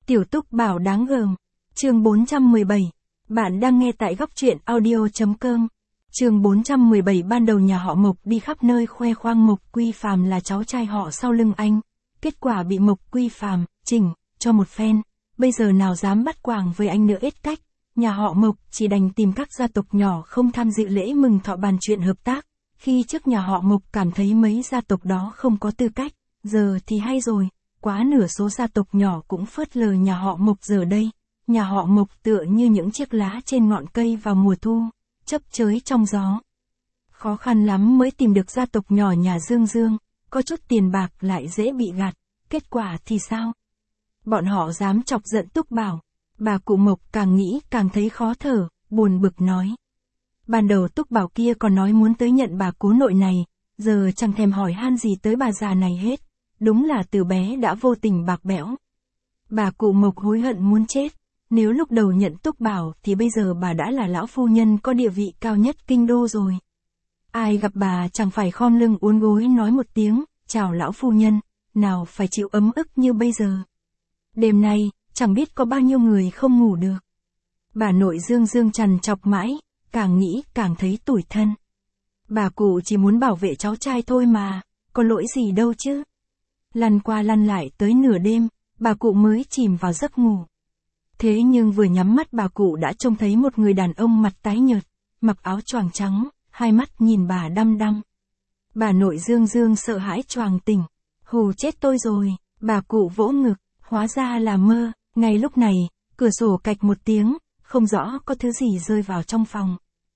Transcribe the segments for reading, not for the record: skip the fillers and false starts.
Tiểu Túc Bảo đáng gờm. Chương 417. Bạn đang nghe tại góc truyện audio.com. Chương 417. Ban đầu nhà họ Mộc đi khắp nơi khoe khoang Mộc Quy Phàm là cháu trai họ sau lưng anh. Kết quả bị Mộc Quy Phàm chỉnh cho một phen. Bây giờ nào dám bắt quàng với anh nữa, hết cách. Nhà họ Mộc chỉ đành tìm các gia tộc nhỏ không tham dự lễ mừng thọ bàn chuyện hợp tác. Khi trước nhà họ Mộc cảm thấy mấy gia tộc đó không có tư cách, giờ thì hay rồi, quá nửa số gia tộc nhỏ cũng phớt lờ nhà họ Mộc. Giờ đây, nhà họ Mộc tựa như những chiếc lá trên ngọn cây vào mùa thu, chấp chới trong gió. Khó khăn lắm mới tìm được gia tộc nhỏ nhà Dương Dương, có chút tiền bạc lại dễ bị gạt, kết quả thì sao? Bọn họ dám chọc giận Túc Bảo. Bà cụ Mộc càng nghĩ càng thấy khó thở, buồn bực nói. Ban đầu Túc Bảo kia còn nói muốn tới nhận bà cố nội này, giờ chẳng thèm hỏi han gì tới bà già này hết. Đúng là từ bé đã vô tình bạc bẽo. Bà cụ Mộc hối hận muốn chết. Nếu lúc đầu nhận Túc Bảo thì bây giờ bà đã là lão phu nhân có địa vị cao nhất kinh đô rồi. Ai gặp bà chẳng phải khom lưng uốn gối nói một tiếng, chào lão phu nhân, nào phải chịu ấm ức như bây giờ. Đêm nay, chẳng biết có bao nhiêu người không ngủ được. Bà nội Dương Dương trằn trọc mãi, càng nghĩ càng thấy tủi thân. Bà cụ chỉ muốn bảo vệ cháu trai thôi mà, có lỗi gì đâu chứ. Lăn qua lăn lại tới nửa đêm, bà cụ mới chìm vào giấc ngủ. Thế nhưng vừa nhắm mắt bà cụ đã trông thấy một người đàn ông mặt tái nhợt, mặc áo choàng trắng, hai mắt nhìn bà đăm đăm. Bà nội Dương Dương sợ hãi choàng tỉnh. Hù chết tôi rồi, bà cụ vỗ ngực, hóa ra là mơ. Ngay lúc này, cửa sổ cạch một tiếng, không rõ có thứ gì rơi vào trong phòng.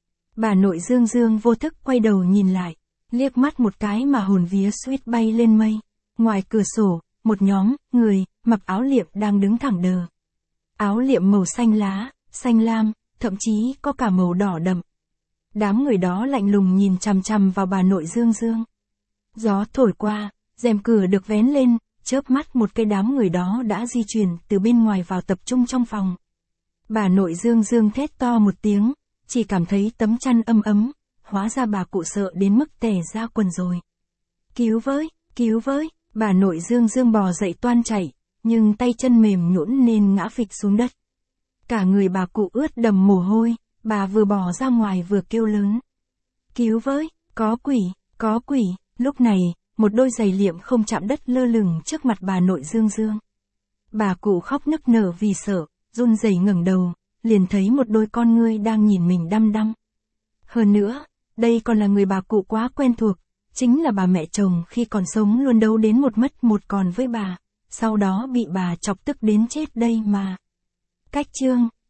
Bà nội Dương Dương vô thức quay đầu nhìn lại, liếc mắt một cái mà hồn vía suýt bay lên mây. Ngoài cửa sổ, một nhóm người mặc áo liệm đang đứng thẳng đờ. Áo liệm màu xanh lá, xanh lam, thậm chí có cả màu đỏ đậm. Đám người đó lạnh lùng nhìn chằm chằm vào bà nội Dương Dương. Gió thổi qua, rèm cửa được vén lên, chớp mắt một cái đám người đó đã di chuyển từ bên ngoài vào tập trung trong phòng. Bà nội Dương Dương thét to một tiếng, chỉ cảm thấy tấm chăn ấm ấm, hóa ra bà cụ sợ đến mức tè ra quần rồi. Cứu với, bà nội Dương Dương bò dậy toan chạy, nhưng tay chân mềm nhũn nên ngã phịch xuống đất. Cả người bà cụ ướt đầm mồ hôi, bà vừa bò ra ngoài vừa kêu lớn. Cứu với, có quỷ, lúc này, một đôi giày liệm không chạm đất lơ lửng trước mặt bà nội Dương Dương. Bà cụ khóc nức nở vì sợ, run rẩy ngẩng đầu, liền thấy một đôi con ngươi đang nhìn mình đăm đăm. Hơn nữa, đây còn là người bà cụ quá quen thuộc, chính là bà mẹ chồng khi còn sống luôn đấu đến một mất một còn với bà, sau đó bị bà chọc tức đến chết đây mà. Cách chương